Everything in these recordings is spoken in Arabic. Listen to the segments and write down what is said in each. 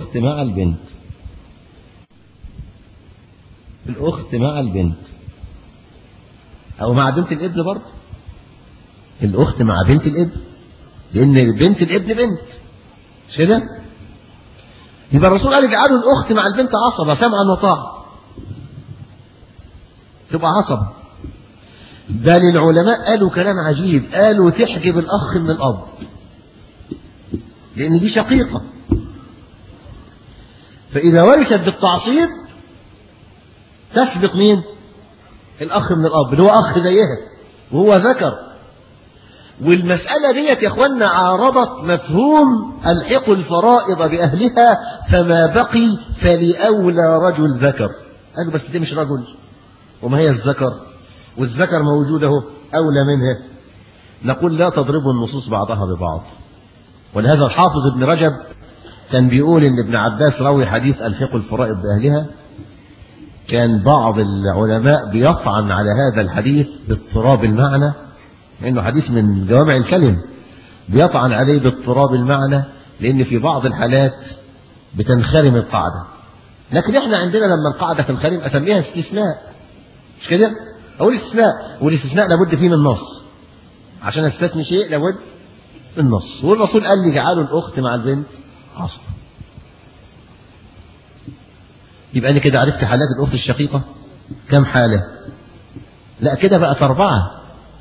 الأخت مع البنت، الأخت مع البنت أو مع بنت الابن برضه، الأخت مع بنت الابن، لأن بنت الابن بنت، مش كده؟ يبقى الرسول قال اجعلوا الأخت مع البنت عصبة سمعا وطاعة، تبقى عصبة. بل العلماء قالوا كلام عجيب، قالوا تحجب الأخ من الأب، لأن دي شقيقة، فإذا ورثت بالتعصيب تسبق مين؟ الأخ من الأب اللي هو أخ زيها وهو ذكر. والمسألة ديت يا أخوانا عارضت مفهوم الحق الفرائض بأهلها فما بقي فلأولى رجل ذكر. قالوا بس دي مش رجل وما هي الذكر، والذكر موجود اهو أولى منها. نقول لا تضربوا النصوص بعضها ببعض. ولهذا الحافظ ابن رجب كان بيقول إن ابن عباس روي حديث الحق الفرائض بأهلها، كان بعض العلماء بيطعن على هذا الحديث باضطراب المعنى، لأنه حديث من جوامع الكلم، بيطعن عليه باضطراب المعنى لأن في بعض الحالات بتنخرم القاعدة. لكن احنا عندنا لما القاعدة تنخرم أسميها استثناء، مش كده؟ أقول استثناء، والاستثناء لابد فيه من نص، عشان استثني شيء لابد من نص. والرسول قال لي جعلوا الأخت مع البنت عصبة. يبقى أنا كده عرفت حالات الأخت الشقيقة كم حالة؟ لا كده بقت 4.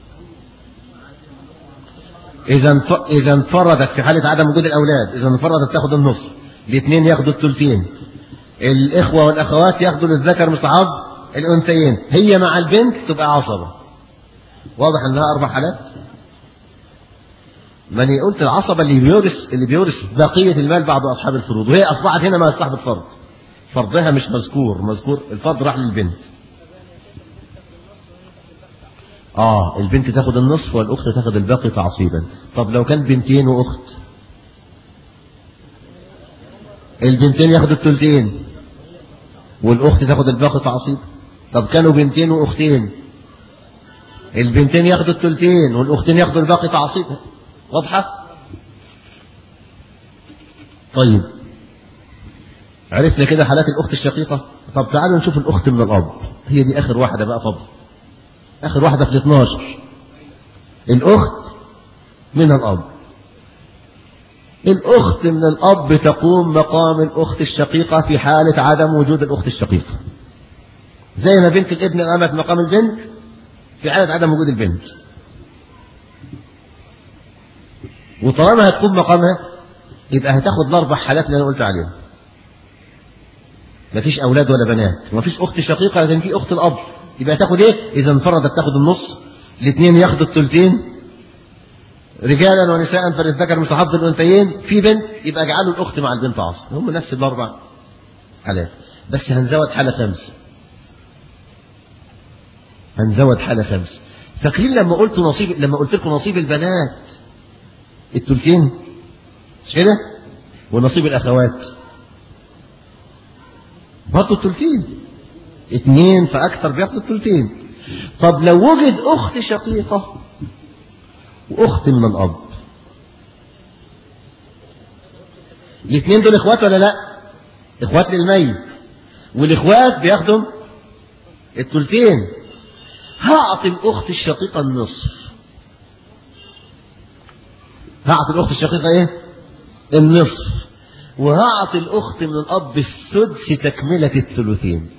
إذا انفردت في حالة عدم وجود الأولاد، إذا انفردت تاخد النصف، الاثنين ياخدوا الثلثين، الإخوة والأخوات ياخدوا للذكر مثل حظ الأنثيين، هي مع البنت تبقى عصبة. واضح أنها 4 حالات؟ ماني قلت العصبة اللي بيورث بقية المال بعد أصحاب الفروض، وهي أصبحت هنا مع صاحب الفرض، فرضها مش مذكور، الفرض راح للبنت. البنت تاخد النصف والأخت تاخد الباقي تعصيبا. طب لو كان بنتين وأخت، البنتين ياخدوا الثلثين والأخت تاخد الباقي تعصيبا. طب كانوا بنتين وأختين، البنتين ياخدوا الثلثين والأختين ياخدوا الباقي تعصيبا. واضحة؟ طيب عرفنا كده حالات الأخت الشقيقة. طب تعالوا نشوف الأخت من الأب، هي دي آخر واحدة بقى فضل، آخر واحدة في 12. الأخت من الأب. الأخت من الأب تقوم مقام الأخت الشقيقة في حالة عدم وجود الأخت الشقيقة، زي ما بنت الابن قامت مقام البنت في حالة عدم وجود البنت. وطالما هتقوم مقامها يبقى هتاخد ال4 حالات اللي أنا قلت عليهم. مفيش أولاد ولا بنات، ومفيش أخت شقيقة، لكن في أخت الأب. يبقى هتاخد إيه؟ إذا انفردت تاخد النص، الاثنين ياخدوا الثلثين، رجالا ونساء فللذكر مثل حظ الأنثيين. في بنت يبقى اجعلوا الأخت مع البنت عصر. هم نفس ال4 حالات، بس هنزود حالة 5. هنزود حالة 5. فاكرين لما قلت لكم نصيب البنات الثلثين، مش كده؟ ونصيب الأخوات برضه الثلثين، 2 فأكثر بياخدوا الثلثين. طب لو وجد أخت شقيقة وأخت من الأب، الاثنين دول إخوات ولا لا؟ إخوات للميت، والإخوات بياخدوا الثلثين. هعطي الأخت الشقيقة النصف. هعطي الأخت الشقيقة إيه؟ النصف. وهعطي الأخت من الأب السدس تكملة الثلثين.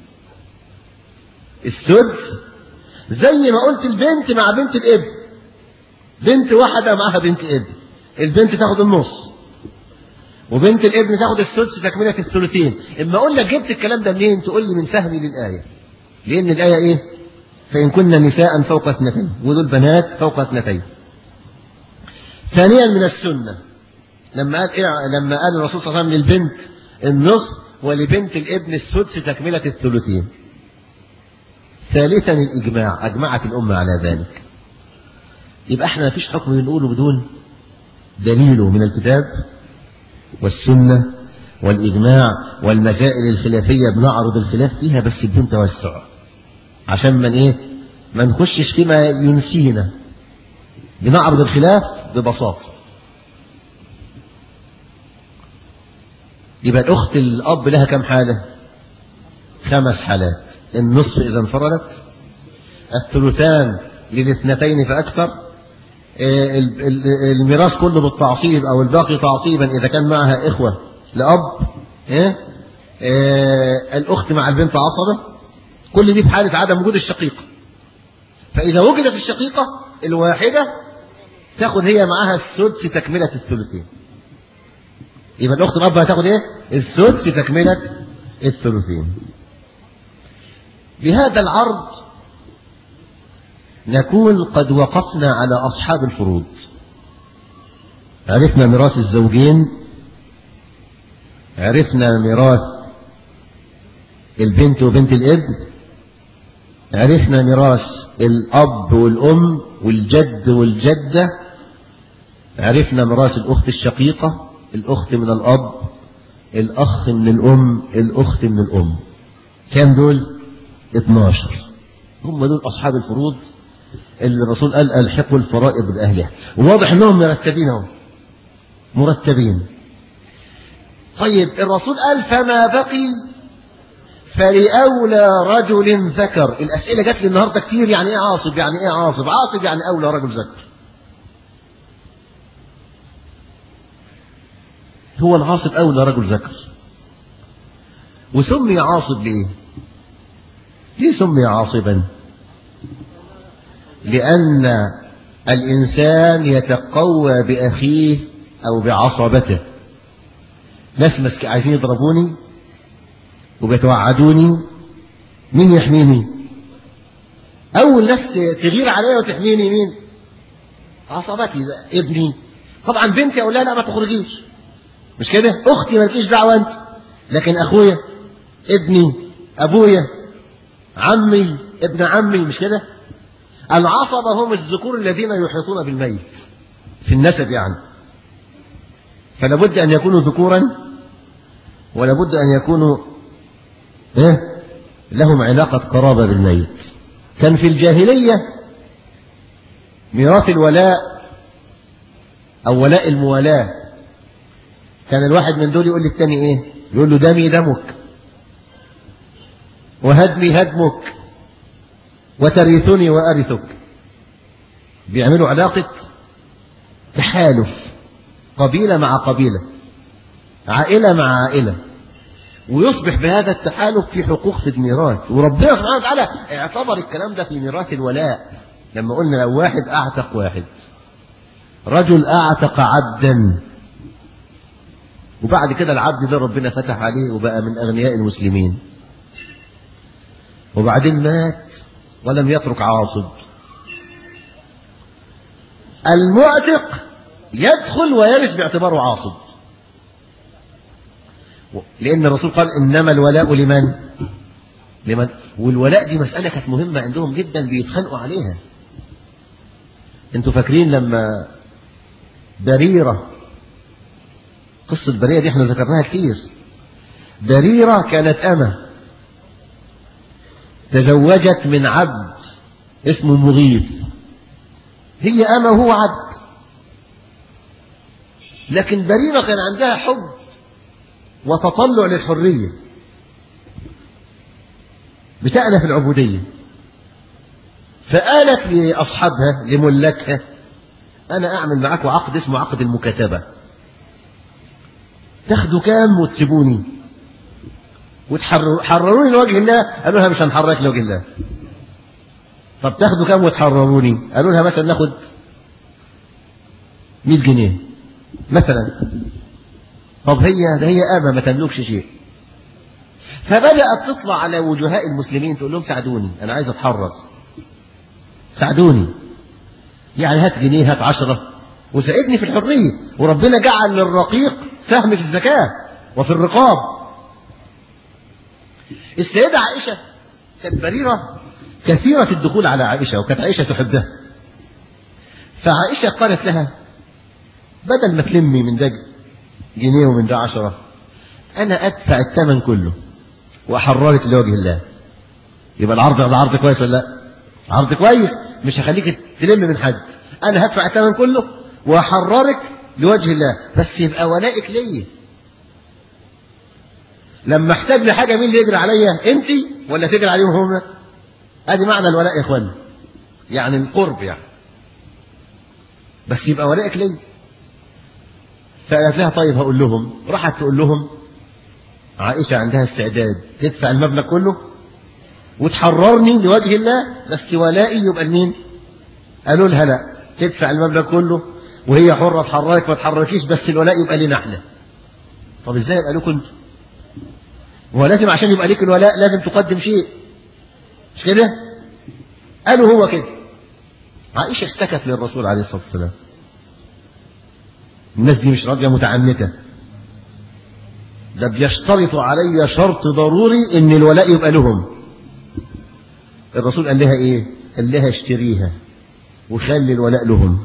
السدس زي ما قلت البنت مع بنت الابن، بنت واحدة معها بنت ابن، البنت تاخد النص وبنت الابن تاخد السدس تكملة الثلثين. اما اقول لك جبت الكلام ده منين؟ تقول لي من فهمي للآية، لأن الآية ايه؟ فإن كنا نساء فوق 2 ودول بنات فوق 2. ثانيا من السنة لما قال الرسول صلى الله عليه وسلم للبنت النصف ولبنت الابن السدس تكملة الثلثين. ثالثا الإجماع، أجمعت الأمة على ذلك. يبقى احنا ما فيش حكم بنقوله بدون دليله من الكتاب والسنة والإجماع. والمسائل الخلافية بنعرض الخلاف فيها بس بدون توسع، عشان ما نخشش فيما ينسينا. بنعرض الخلاف ببساطة. يبقى الأخت الأب لها كم حالة؟ 5 حالات. النصف إذا انفردت، الثلثان للاثنتين فأكثر، الميراث كله بالتعصيب أو الباقي تعصيبا إذا كان معها إخوة لأب، الأخت مع البنت عصبة. كل دي في حالة عدم وجود الشقيقة. فإذا وجدت الشقيقة الواحدة تاخد هي معها السدس تكملة الثلثين. يبقى الأخت الأب هتاخد إيه؟ السدس تكملة الثلثين. بهذا العرض نكون قد وقفنا على أصحاب الفروض. عرفنا ميراث الزوجين، عرفنا ميراث البنت وبنت الابن، عرفنا ميراث الأب والأم والجد والجدة، عرفنا ميراث الأخت الشقيقة، الأخت من الأب، الأخ من الأم، الأخت من الأم. كم دول؟ 12. هم دول أصحاب الفروض اللي الرسول قال ألحقوا الفرائض بأهلها. وواضح أنهم مرتبين اهو، مرتبين. طيب الرسول قال فما بقي فلأولى رجل ذكر. الأسئلة جات لي النهاردة كتير، يعني إيه عاصب؟ يعني إيه عاصب؟ عاصب يعني أولى رجل ذكر. هو العاصب أولى رجل ذكر. وسمي عاصب ليه؟ ليه سمي عاصبا؟ لأن الإنسان يتقوى بأخيه أو بعصبته. ناس عايزين يضربوني وبيتوعدوني، مين يحميني؟ أول ناس تغير عليا وتحميني مين؟ عصبتي. ابني طبعا، بنتي أقول لها لا ما تخرجيش، مش كده؟ أختي مالكيش دعوة أنت، لكن أخويا، ابني، أبويا، عمي، ابن عمي، مش كده؟ العصبة هم الذكور الذين يحيطون بالميت في النسب يعني. فلا بد أن يكونوا ذكورا، ولا بد أن يكونوا لهم علاقة قرابة بالميت. كان في الجاهلية ميراث الولاء أو ولاء الموالاة، كان الواحد من دول يقول للتاني إيه؟ يقول له دمي دمك وهدمي هدمك وترثني وأرثك. بيعملوا علاقة تحالف، قبيلة مع قبيلة، عائلة مع عائلة، ويصبح بهذا التحالف في حقوق في الميراث. وربنا سبحانه وتعالى اعتبر الكلام ده في ميراث الولاء لما قلنا لو واحد أعتق واحد، رجل أعتق عبدا، وبعد كده العبد ده ربنا فتح عليه وبقى من أغنياء المسلمين، وبعدين مات ولم يترك عاصب، المعتق يدخل ويرث باعتباره عاصب، لأن الرسول قال إنما الولاء لمن. والولاء دي مسألة كانت مهمة عندهم جدا، بيتخانقوا عليها. انتوا فاكرين لما بريرة، قصة بريرة دي احنا ذكرناها كتير. بريرة كانت أمة تزوجت من عبد اسمه مغيث، هي أمة وهو عبد، لكن بريرة كان عندها حب وتطلع للحرية، بتألف العبودية، فقالت لأصحابها لملكها أنا أعمل معاكم عقد اسمه عقد المكاتبة، تاخدوا كام وتسيبوني وتحرروني لوجه الله. قالوا لها مش هنحرك لوجه الله. طب تاخدوا كام وتحرروني؟ قالوا لها مثلا ناخد 100 جنيه مثلا. طب هي أمة ما تملكش شيء. فبدأت تطلع على وجهاء المسلمين تقول لهم ساعدوني، أنا عايز أتحرر، ساعدوني، يعني هات جنيه، هات 10 وساعدني في الحرية. وربنا جعل للرقيق سهم في الزكاة وفي الرقاب. السيدة عائشة كانت بريرة كثيرة الدخول على عائشة، وكانت عائشة تحبها، فعائشة قالت لها بدل ما تلمي من ده جنيه ومن ده 10، أنا أدفع الثمن كله وأحررك لوجه الله. يبقى العرض كويس ولا لا؟ عرض كويس، مش هخليك تلم من حد، أنا هدفع الثمن كله وأحررك لوجه الله، بس يبقى ولائك ليا. لما احتاج لحاجة مين اللي يجري عليا؟ انت ولا تجري عليهم هم؟ ادي معنى الولاء يا اخوان، يعني القرب يعني، بس يبقى ولائك لي. فقالت لها طيب هقول لهم. راحت تقول لهم عائشة عندها استعداد تدفع المبلغ كله وتحررني لوجه الله، بس ولائي يبقى لمين؟ قالوا لها لا، تدفع المبلغ كله وهي حرة تحركك ما تحركيش، بس الولاء يبقى لنا احنا. طب ازاي يبقى لكم انتوا؟ هو لازم عشان يبقى ليك الولاء لازم تقدم شيء، مش كده؟ قالوا هو كده. عائشة اشتكت للرسول عليه الصلاة والسلام، الناس دي مش راضية، متعنتة، ده بيشترطوا علي شرط ضروري ان الولاء يبقى لهم. الرسول قال لها ايه؟ قال لها اشتريها وخلي الولاء لهم،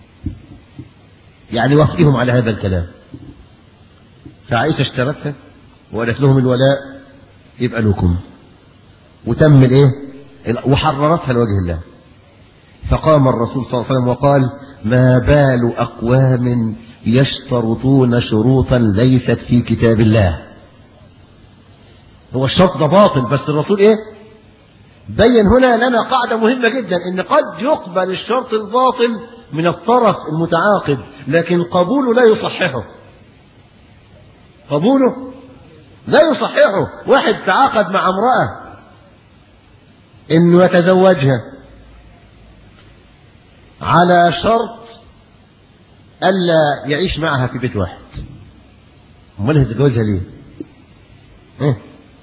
يعني وافقهم على هذا الكلام. فعائشة اشترتها وقالت لهم الولاء يبقى لكم، وتم الايه؟ وحررتها لوجه الله. فقام الرسول صلى الله عليه وسلم وقال ما بال أقوام يشترطون شروطا ليست في كتاب الله. هو الشرط ده باطل، بس الرسول ايه؟ بين هنا لنا قاعدة مهمة جدا، ان قد يقبل الشرط الباطل من الطرف المتعاقد، لكن قبوله لا يصححه. قبوله لا يصححه. واحد تعاقد مع امرأة انه يتزوجها على شرط ألا يعيش معها في بيت واحد، امال هتتجوزها ليه؟ إيه؟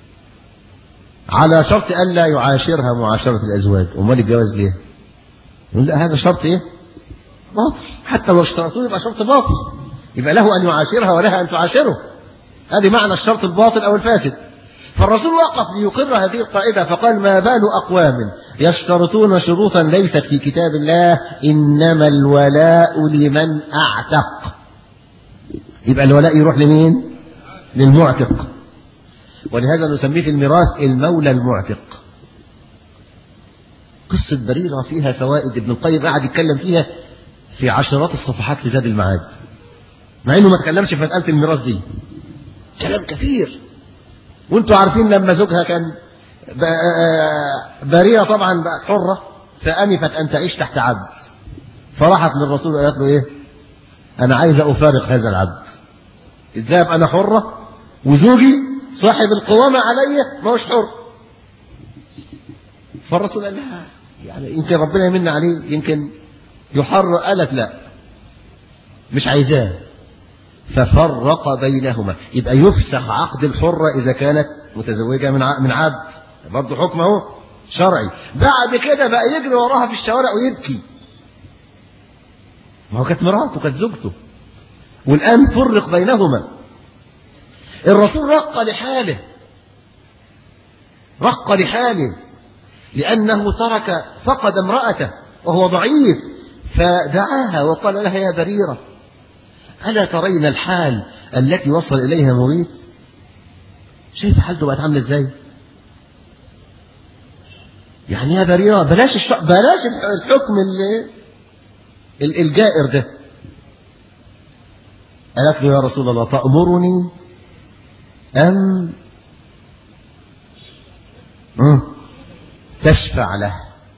على شرط ألا يعاشرها معاشرة الأزواج، امال الجواز ليه؟ يقول لا هذا شرط ايه؟ باطل، حتى لو اشترطوه يبقى شرط باطل، يبقى له أن يعاشرها ولها أن تعاشره. هذه معنى الشرط الباطل أو الفاسد. فالرسول وقف ليقر هذه القاعدة فقال ما بال أقوام يشترطون شروطا ليست في كتاب الله إنما الولاء لمن أعتق. يبقى الولاء يروح لمين؟ للمعتق. ولهذا نسميه في الميراث المولى المعتق. قصة بريرة فيها فوائد، ابن القيم قاعد يتكلم فيها في عشرات الصفحات في زاد المعاد، مع انه ما تكلمش في مسألة الميراث دي، كلام كثير. وانتوا عارفين لما زوجها كان بريرة طبعا بقت حرة، فأنفت أن تعيش تحت عبد، فراحت للرسول وقالت له ايه؟ أنا عايزة أفارق هذا العبد، إزاي أبقى أنا حرة وزوجي صاحب القوامة علي ما هوش حر؟ فالرسول قال لها يعني يمكن ربنا يمن عليه، يمكن يحرر. قالت لا مش عايزاه، ففرق بينهما. يبقى يفسخ عقد الحرة إذا كانت متزوجة من عبد، برضه حكم اهو شرعي. بعد كده بقى يجري وراها في الشوارع ويبكي، ما هو كانت مراته كانت زوجته، والآن فرق بينهما. الرسول رق لحاله، رق لحاله لأنه فقد امرأته وهو ضعيف، فدعاها وقال لها يا بريرة ألا ترين الحال التي وصل إليها مغيث؟ شايف حالته بقت عاملة ازاي؟ يعني يا بريرة بلاش الحكم الجائر ده. قالت له يا رسول الله تأمرني أم تشفع له؟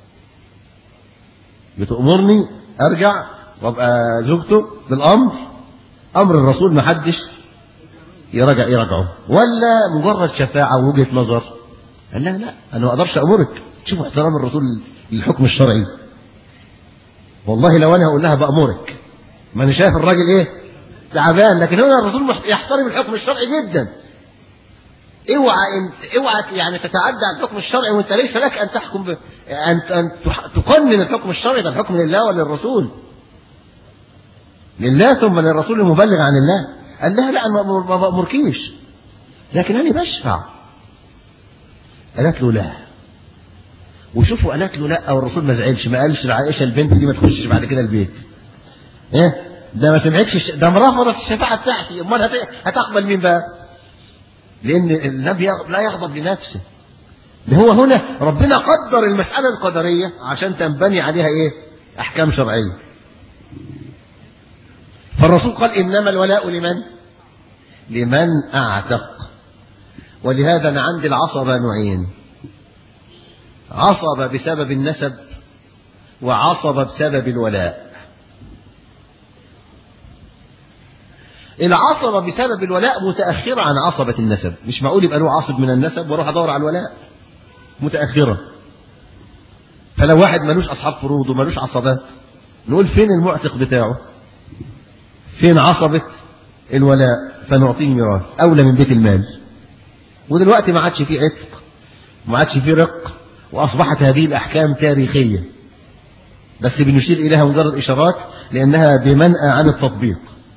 بتأمرني أرجع وأبقى زوجته بالأمر؟ أمر الرسول ما حدش يرجعه، ولا مجرد شفاعة ووجهة نظر؟ قال لا أنا ما أقدرش أمرك. شوفوا احترام الرسول للحكم الشرعي. والله لو أنا هقول لها بأمرك، ما أنا شايف الراجل إيه؟ تعبان، لكن هنا الرسول يحترم الحكم الشرعي جدا. اوعى يعني تتعدى على الحكم الشرعي وانت ليس لك ان تحكم ان تقنن الحكم الشرعي. ده الحكم لله وللرسول، لله ثم للرسول المبلغ عن الله. قال لها لا انا ما بأمركيش، لكن انا بشفع. قالت له لا. وشوفوا قالت له لا والرسول ما زعلش، ما قالش لعائشه البنت دي ما تخشش بعد كده البيت. ايه ده؟ ما سمعتش، ده مرفضت الشفاعه بتاعتي، امال هتقبل مين بقى؟ لأن لا يغضب لنفسه. ده هو هنا ربنا قدر المسألة القدرية عشان تنبني عليها إيه؟ أحكام شرعية. فالرسول قال إنما الولاء لمن أعتق. ولهذا أنا عندي العصبة نوعين: عصبة بسبب النسب، وعصبة بسبب الولاء. العصبة بسبب الولاء متأخرة عن عصبة النسب. مش معقول يبقى له عصب من النسب واروح ادور على الولاء، متأخرة. فلو واحد ملوش أصحاب فروض وملوش عصبات، نقول فين المعتق بتاعه؟ فين عصبة الولاء؟ فنعطيه ميراث أولى من بيت المال. ودلوقتي ما عادش فيه عتق وما عادش فيه رق، وأصبحت هذه الأحكام تاريخية بس بنشير إليها مجرد إشارات لأنها بمنأى عن التطبيق.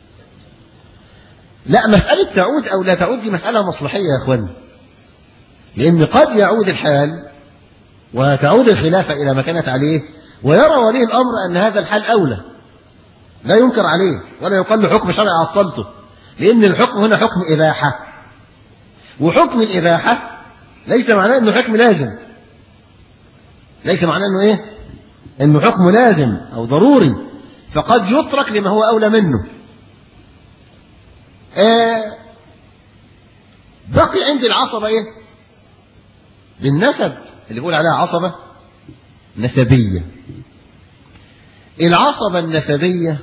لا، مسألة تعود أو لا تعود دي مسألة مصلحية يا أخواني، لأن قد يعود الحال وتعود الخلافة إلى ما كانت عليه، ويرى ولي الأمر أن هذا الحال أولى، لا ينكر عليه ولا يقال له حكم شرعي عطلته، لأن الحكم هنا حكم إباحة، وحكم الإباحة ليس معناه أنه حكم لازم، ليس معناه أنه إيه؟ أنه حكم لازم أو ضروري، فقد يترك لما هو أولى منه. بقي عندي العصبة إيه؟ بالنسب، اللي بيقول عليها عصبة نسبية. العصبة النسبية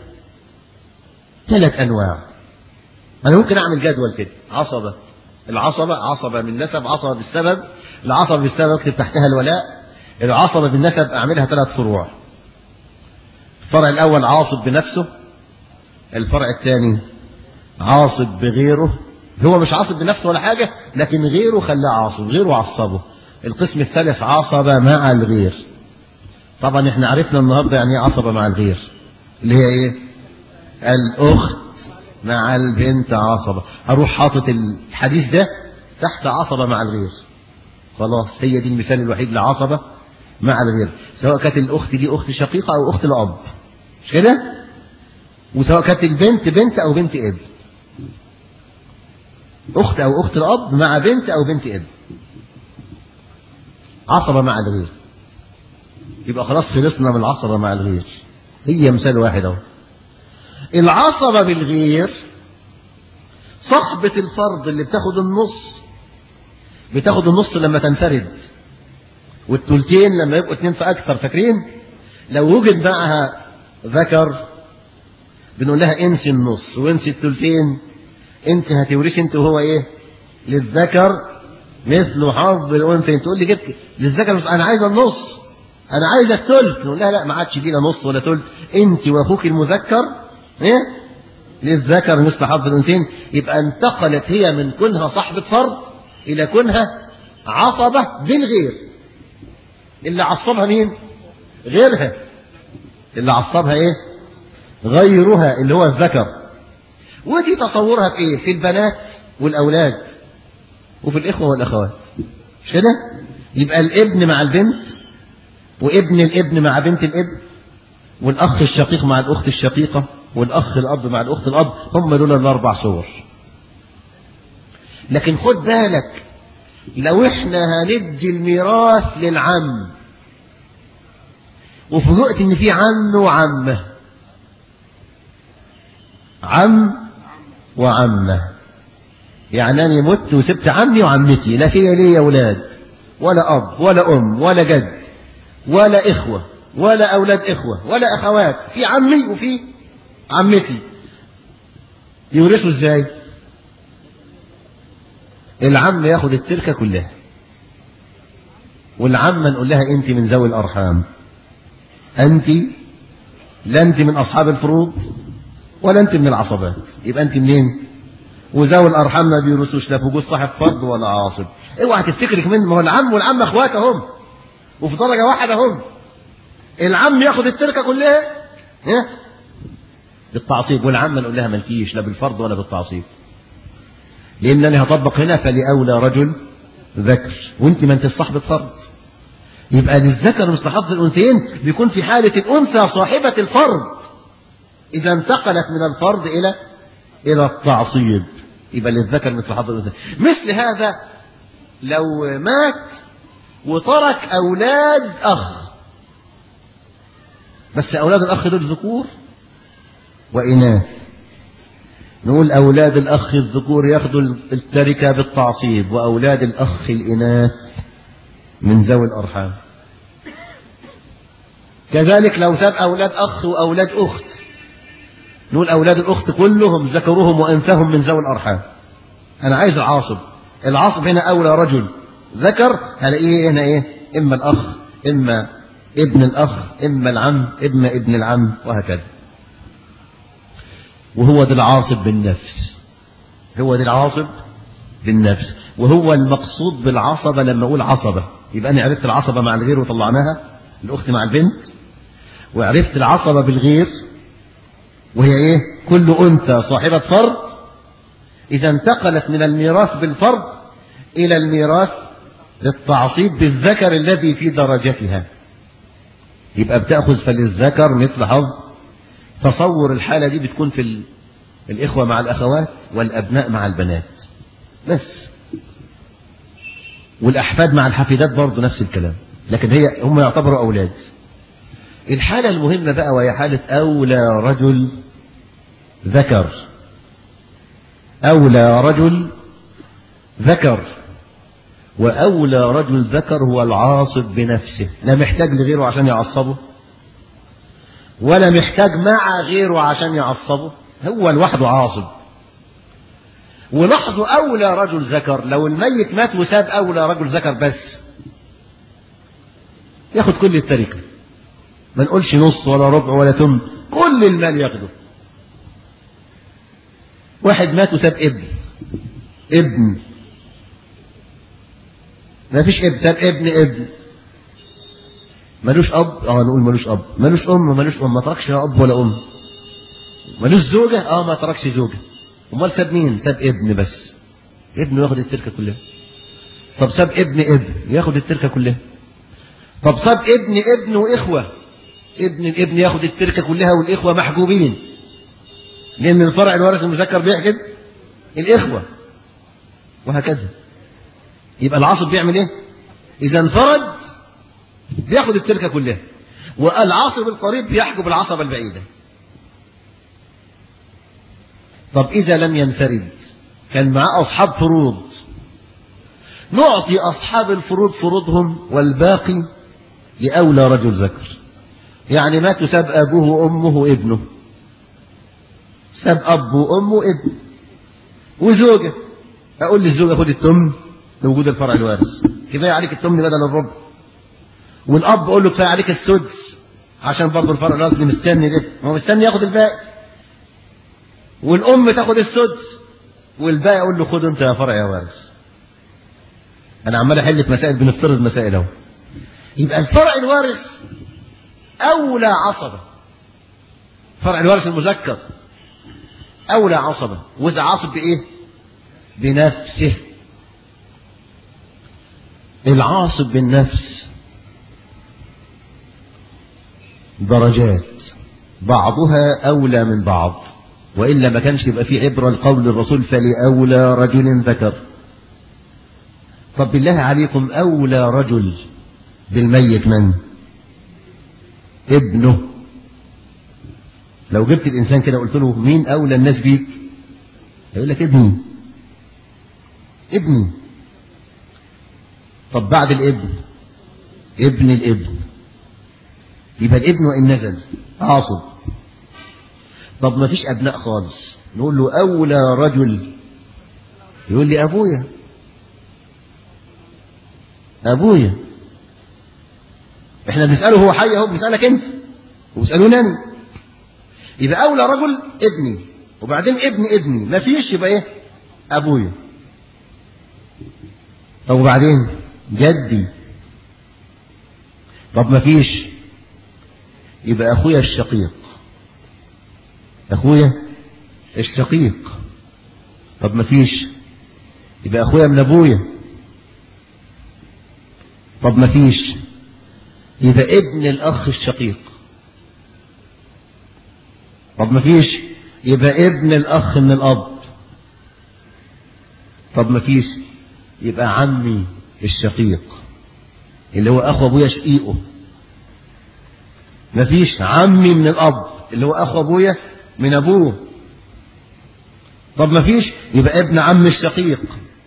3 أنواع. أنا ممكن أعمل جدول كده: العصبة عصبة من نسب، عصبة بالسبب. العصبة بالسبب اكتب تحتها الولاء. العصبة بالنسب أعملها 3 فروع: الفرع الأول عاصب بنفسه، الفرع الثاني عاصب بغيره، هو مش عاصب بنفسه ولا حاجة لكن غيره خلاه عاصب، غيره عصبه. القسم الثالث عصبة مع الغير. طبعا احنا عرفنا النهاردة يعني ايه عصبة مع الغير، اللي هي ايه؟ الأخت مع البنت عصبة. هروح حاطط الحديث ده تحت عصبة مع الغير، خلاص هي دي المثال الوحيد لعصبة مع الغير، سواء كانت الأخت دي أخت شقيقة أو أخت الأب، مش كده؟ وسواء كانت البنت بنت أو بنت ابن، أخت أو أخت الأب مع بنت أو بنت ابن، عصبة مع الغير. يبقى خلاص خلصنا من العصبة مع الغير، هي مثال واحد اهو. العصبة بالغير صاحبة الفرض اللي بتاخد النص لما تنفرد، والتلتين لما يبقوا 2 فأكثر. فاكرين لو وجد معها ذكر بنقول لها انسي النص وانسي التلتين، انت هتورثي انت وهو ايه؟ للذكر مثل حظ الانثيين. تقول لي جبت للذكر، انا عايزه النص، انا عايزه التلت. نقول لها لا، ما عادش لينا نص ولا تلت، انت واخوك المذكر ايه؟ للذكر مثل حظ الانثيين. يبقى انتقلت هي من كونها صاحبة فرض الى كونها عصبة بالغير. اللي عصبها مين؟ غيرها. اللي عصبها ايه؟ غيرها اللي هو الذكر. ودي تصورها في ايه؟ في البنات والاولاد وفي الاخوة والاخوات، مش كده؟ يبقى الابن مع البنت، وابن الابن مع بنت الابن، والاخ الشقيق مع الاخت الشقيقة، والاخ الاب مع الاخت الاب. هم دول ال4 صور. لكن خد بالك، لو احنا هندي الميراث للعم وفوجئت ان في عم وعمه، عم وعمه، يعني انا مت وسبت عمي وعمتي، لا فيا ليه يا ولاد ولا اب ولا ام ولا جد ولا اخوه ولا اولاد اخوه ولا اخوات، في عمي وفي عمتي، يورثوا ازاي؟ العم ياخد التركه كلها، والعمه نقول لها انت من ذوي الارحام، انت لا انت من اصحاب الفروض ولا انت من العصبات، يبقى انت منين؟ وذوي الارحام ما بيورثوش لا في وجود صاحب فرض ولا عاصب. اوعى تفتكرك من، ما هو العم والعم اخوات اهم وفي درجه واحده هم. العم ياخد التركه كلها ايه؟ بالتعصيب، والعمه نقول لها مالكيش لا بالفرض ولا بالتعصيب، لانني هطبق هنا فلاولى رجل ذكر، وانت ما انت صاحبه فرض. يبقى للذكر مثل حظ الانثيين بيكون في حاله الانثى صاحبه الفرض اذا انتقلت من الفرض الى التعصيب، يبقى للذكر مثل حظ الانثيين. مثل هذا لو مات وترك اولاد اخ، بس اولاد الاخ دول ذكور واناث، نقول أولاد الأخ الذكور ياخدوا التركة بالتعصيب، وأولاد الأخ الإناث من ذوي الأرحام. كذلك لو ساب أولاد أخ وأولاد أخت، نقول أولاد الأخت كلهم ذكرهم وأنثاهم من ذوي الأرحام. أنا عايز العاصب. العاصب هنا أولى رجل ذكر، هلاقيه هنا إيه؟ إما الأخ، إما ابن الأخ، إما العم، إما ابن العم، وهكذا. وهو ده العاصب بالنفس، هو ده العاصب بالنفس. وهو المقصود بالعصبة لما أقول عصبة، يبقى أنا عرفت العصبة مع الغير وطلعناها، الأخت مع البنت، وعرفت العصبة بالغير وهي إيه؟ كل أنثى صاحبة فرد إذا انتقلت من الميراث بالفرد إلى الميراث للتعصيب بالذكر الذي في درجتها، يبقى بتأخذ فللذكر مثل حظ. تصور الحالة دي بتكون في الإخوة مع الأخوات والأبناء مع البنات بس، والأحفاد مع الحفيدات برضو نفس الكلام، لكن هم يعتبروا أولاد. الحالة المهمة بقى وهي حالة أولى رجل ذكر، أولى رجل ذكر. وأولى رجل ذكر هو العاصب بنفسه، لا محتاج لغيره عشان يعصبه، ولا محتاج مع غيره عشان يعصبه، هو لوحده عاصب. ولاحظوا أولى رجل ذكر، لو الميت مات وساب أولى رجل ذكر بس ياخد كل التركة، ما نقولش نص ولا ربع ولا تم، كل المال ياخده. واحد مات وساب ابن ما فيش ابن، ساب ابن ملوش اب، نقول ملوش اب، ملوش ام، ما تركش لا اب ولا ام. ملوش زوجه، ما تركش زوجه. امال ساب مين؟ ساب ابن بس، ابنه ياخد التركه كلها. طب ساب ابن ياخد التركه كلها. طب ساب ابن واخوه، ابن ياخد التركه كلها، والاخوه محجوبين لان الفرع الوارث المذكر بيحجب الاخوه، وهكذا. يبقى العاصب بيعمل ايه؟ اذا انفرد بياخد التركه كلها، والعاصب القريب بيحجب العصبه البعيده. طب اذا لم ينفرد كان معاه اصحاب فروض، نعطي اصحاب الفروض فروضهم والباقي لاولى رجل ذكر. يعني مات وساب ابوه وامه وابنه، ساب اب وام وابن وزوجه، اقول للزوجه خد التمن لوجود الفرع الوارث، كفايه عليك التمن بدل الربع. والاب اقول له كفايه عليك السدس عشان برضه الفرع الوارث اللي مستني ده، ما هو مستني ياخد الباقي. والام تاخد السدس، والباقي اقول له خد انت يا فرع يا وارث. انا عمال احل في مسائل، بنفترض مسائل اهو. يبقى الفرع الوارث اولى عصبه، فرع الوارث المذكر اولى عصبه، واذا عاصب بايه؟ بنفسه. العاصب بالنفس درجات، بعضها أولى من بعض، وإلا ما كانش يبقى في عبرة لقول الرسول فلأولى رجل ذكر. طب بالله عليكم أولى رجل بالميت من؟ ابنه. لو جبت الإنسان كده قلت له مين أولى الناس بيك؟ هيقول لك ابني. طب بعد الابن ابن الابن، يبقى الابن وإن نزل عاصب. طب ما فيش أبناء خالص، نقول له أولى رجل، يقول لي أبويا. احنا بنسأله هو حي اهو، بنسألك انت وبسألوني أنا. يبقى أولى رجل ابني، وبعدين ابني، ما فيش يبقى ايه؟ أبويا. طب وبعدين جدي. طب ما فيش يبقى أخويا الشقيق. طب ما فيش يبقى أخويا من أبويا. طب ما فيش يبقى ابن الأخ الشقيق. طب ما فيش يبقى ابن الأخ من الأب. طب ما فيش يبقى عمي الشقيق اللي هو أخو أبويا شقيقه. ما فيش عمي من الأب اللي هو أخو أبويا من أبوه. طب ما فيش، يبقى ابن عم الشقيق،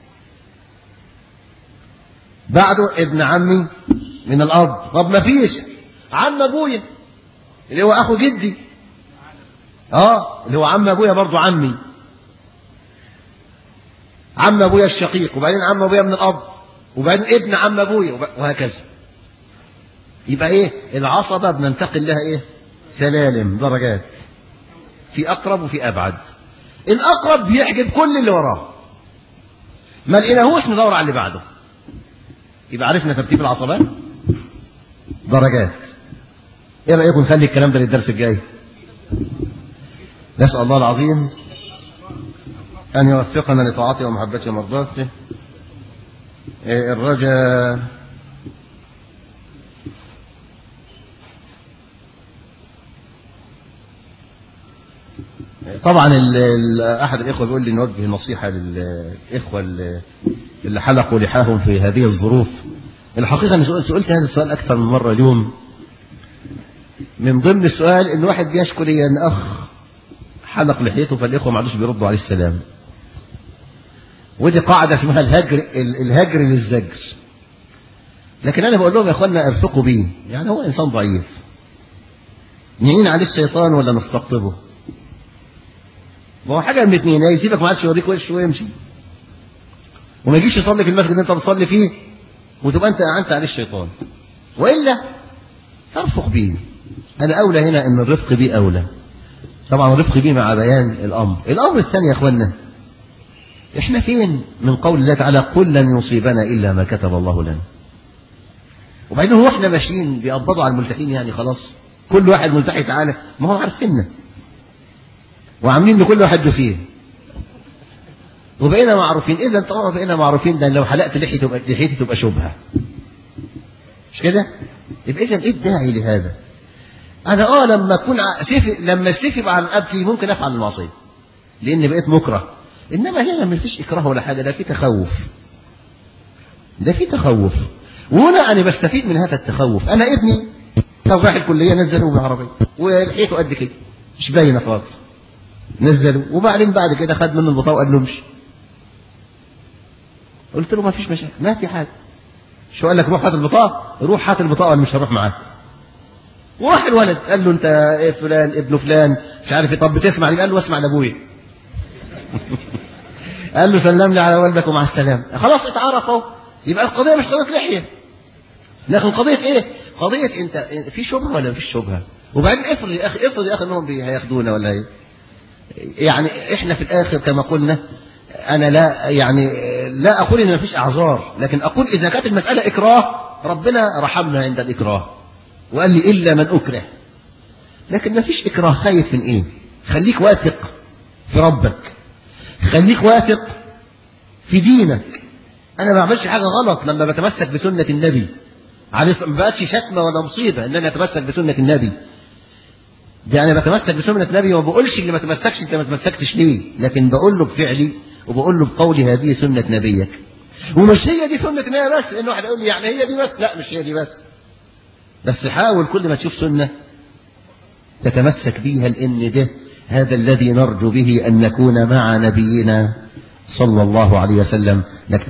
بعده ابن عمي من الأب. طب ما فيش، عم أبويا اللي هو أخو جدي، اللي هو عم أبويا برضو عمي، عم أبويا الشقيق، وبعدين عم أبويا من الأب، وبعدين ابن عم أبويا، وهكذا. يبقى إيه؟ العصبة بننتقل لها إيه؟ سلالم، درجات، في أقرب وفي أبعد. الأقرب بيحجب كل اللي وراه، ما لقيناهوش ندور على اللي بعده. يبقى عرفنا ترتيب العصبات، درجات. ايه رأيكم نخلي الكلام ده للدرس الجاي؟ نسأل الله العظيم أن يوفقنا لطاعته ومحبته ومرضاته. الرجاء طبعا أحد الإخوة بيقول لي نوجه نصيحة للإخوة اللي حلقوا لحاهم في هذه الظروف. الحقيقة أنا سئلت هذا السؤال أكثر من مرة اليوم. من ضمن السؤال إن واحد بيشكو لي أن أخ حلق لحيته فالإخوة ما عادوش بيردوا عليه السلام. ودي قاعدة اسمها الهجر للزجر. لكن أنا بقول لهم يا أخوانا ارفقوا بيه، يعني هو إنسان ضعيف، نعين عليه الشيطان ولا نستقطبه؟ ما هو حاجة من الاثنين، يا يسيبك ما عادش يوريك وشه ويمشي، وما يجيش يصلي في المسجد اللي أنت بتصلي فيه وتبقى أنت أعنت عليه الشيطان، وإلا ترفق بيه. أنا أولى هنا إن الرفق بيه أولى. طبعا الرفق بيه مع بيان الأمر. الأمر الثاني يا أخوانا، إحنا فين من قول الله تعالى قل لن يصيبنا إلا ما كتب الله لنا؟ وبعدين هو إحنا ماشيين بيقبضوا على الملتحين يعني خلاص كل واحد ملتحي تعالى؟ ما هو عارفيننا وعاملين لكل واحد دوسيه وبقينا معروفين. إذا طالما بقينا معروفين، ده لو حلقت لحيتي تبقى شبهة، مش كده؟ يبقى إذا إيه الداعي لهذا؟ أنا لما أكون لما السيف يبقى عن رقبتي ممكن أفعل المعصية لأن بقيت مكره. إنما هنا ما فيش إكراه ولا حاجة، ده في تخوف، ده في تخوف. وهنا أنا بستفيد من هذا التخوف. أنا ابني لو راح الكلية نزلوه بالعربية ولحيته قد كده مش باينة خالص، نزلوا، وبعدين بعد كده خد منه البطاقة وقال له امشي. قلت له ما فيش مشاكل، ما في حاجة. شو قال لك؟ روح هات البطاقة. روح هات البطاقة، أنا مش هروح معاك. وراح الولد قال له انت ايه فلان ابن فلان مش عارف ايه، طب بتسمع لي؟ قال له اسمع لابويا. قال له سلم لي على والدك ومع السلامه. خلاص اتعرف اهو. يبقى القضيه مش قضيه لحيه، لكن قضيه ايه؟ قضيه انت في شبهه ولا مفيش شبهه. وبعدين افرض يا اخي انهم هياخدونا ولا ايه؟ يعني احنا في الاخر كما قلنا، انا لا اقول ان مفيش اعذار، لكن اقول اذا كانت المساله اكراه ربنا رحمنا عند الاكراه وقال لي إلا من أكره. لكن ما فيش إكراه. خايف من إيه؟ خليك واثق في ربك، خليك واثق في دينك. أنا ما بعملش حاجة غلط لما بتمسك بسنة النبي عليه، ما بقتش شتمة ولا مصيبة إن أنا أتمسك بسنة النبي. ده أنا بتمسك بسنة النبي وما بقولش اللي ما تمسكش أنت ما تمسكتش ليه، لكن بقول له بفعلي وبقول له بقولي هذه سنة نبيك. ومش هي دي سنة النبي بس، إن واحد يقول لي يعني هي دي بس، لا مش هي دي بس حاول كل ما تشوف سنة تتمسك بيها، لأن ده هذا الذي نرجو به أن نكون مع نبينا صلى الله عليه وسلم.